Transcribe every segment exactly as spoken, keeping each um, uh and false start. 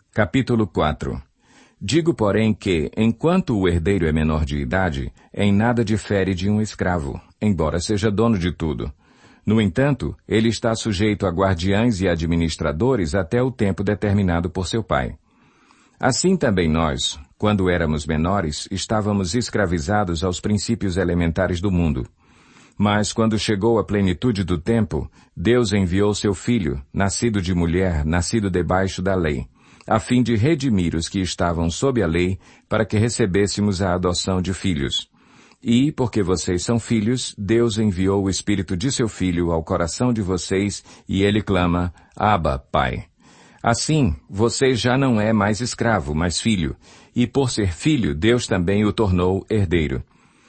Capítulo quatro. Digo, porém, que, enquanto o herdeiro é menor de idade, em nada difere de um escravo, embora seja dono de tudo. No entanto, ele está sujeito a guardiães e administradores até o tempo determinado por seu pai. Assim também nós, quando éramos menores, estávamos escravizados aos princípios elementares do mundo. Mas quando chegou a plenitude do tempo, Deus enviou seu Filho, nascido de mulher, nascido debaixo da lei, a fim de redimir os que estavam sob a lei, para que recebêssemos a adoção de filhos. E, porque vocês são filhos, Deus enviou o Espírito de seu Filho ao coração de vocês, e ele clama, Abba, Pai. Assim, você já não é mais escravo, mas filho, e por ser filho, Deus também o tornou herdeiro.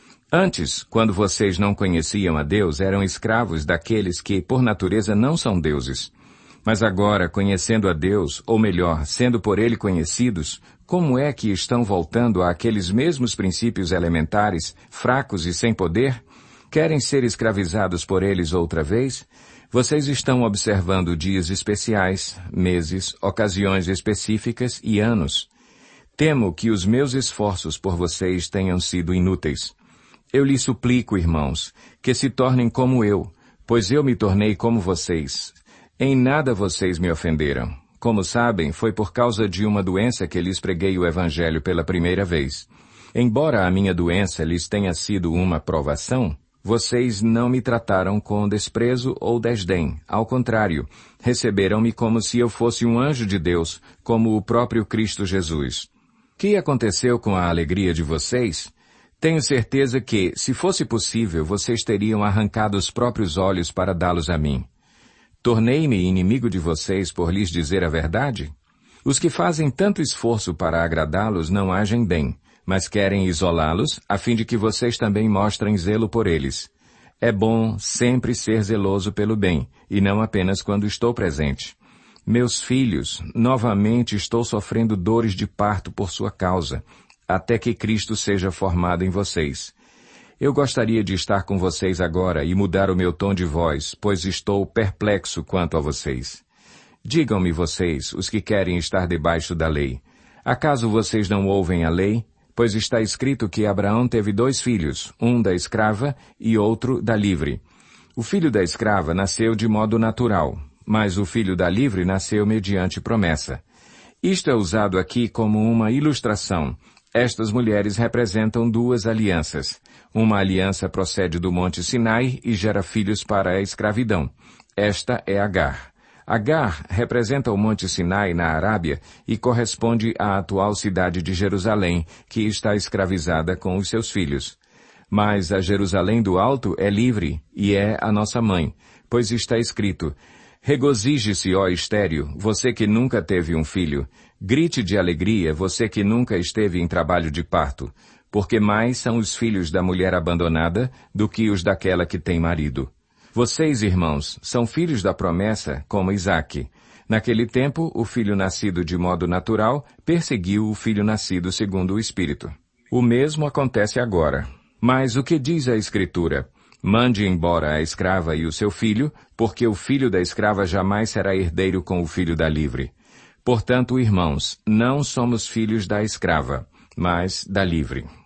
Antes, quando vocês não conheciam a Deus, eram escravos daqueles que, por natureza, não são deuses. Mas agora, conhecendo a Deus, ou melhor, sendo por Ele conhecidos, como é que estão voltando àqueles mesmos princípios elementares, fracos e sem poder? Querem ser escravizados por eles outra vez? Vocês estão observando dias especiais, meses, ocasiões específicas e anos. Temo que os meus esforços por vocês tenham sido inúteis. Eu lhes suplico, irmãos, que se tornem como eu, pois eu me tornei como vocês. Em nada vocês me ofenderam. Como sabem, foi por causa de uma doença que lhes preguei o Evangelho pela primeira vez. Embora a minha doença lhes tenha sido uma provação, vocês não me trataram com desprezo ou desdém. Ao contrário, receberam-me como se eu fosse um anjo de Deus, como o próprio Cristo Jesus. O que aconteceu com a alegria de vocês? Tenho certeza que, se fosse possível, vocês teriam arrancado os próprios olhos para dá-los a mim. Tornei-me inimigo de vocês por lhes dizer a verdade? Os que fazem tanto esforço para agradá-los não agem bem, mas querem isolá-los, a fim de que vocês também mostrem zelo por eles. É bom sempre ser zeloso pelo bem, e não apenas quando estou presente. Meus filhos, novamente estou sofrendo dores de parto por sua causa, até que Cristo seja formado em vocês. Eu gostaria de estar com vocês agora e mudar o meu tom de voz, pois estou perplexo quanto a vocês. Digam-me vocês, os que querem estar debaixo da lei. Acaso vocês não ouvem a lei? Pois está escrito que Abraão teve dois filhos, um da escrava e outro da livre. O filho da escrava nasceu de modo natural, mas o filho da livre nasceu mediante promessa. Isto é usado aqui como uma ilustração. Estas mulheres representam duas alianças. Uma aliança procede do Monte Sinai e gera filhos para a escravidão. Esta é Agar. Agar representa o Monte Sinai na Arábia e corresponde à atual cidade de Jerusalém, que está escravizada com os seus filhos. Mas a Jerusalém do Alto é livre e é a nossa mãe, pois está escrito, regozije-se, ó estéril, você que nunca teve um filho. Grite de alegria, você que nunca esteve em trabalho de parto, porque mais são os filhos da mulher abandonada do que os daquela que tem marido. Vocês, irmãos, são filhos da promessa, como Isaque. Naquele tempo, o filho nascido de modo natural perseguiu o filho nascido segundo o Espírito. O mesmo acontece agora. Mas o que diz a Escritura? Mande embora a escrava e o seu filho, porque o filho da escrava jamais será herdeiro com o filho da livre. Portanto, irmãos, não somos filhos da escrava, mas da livre.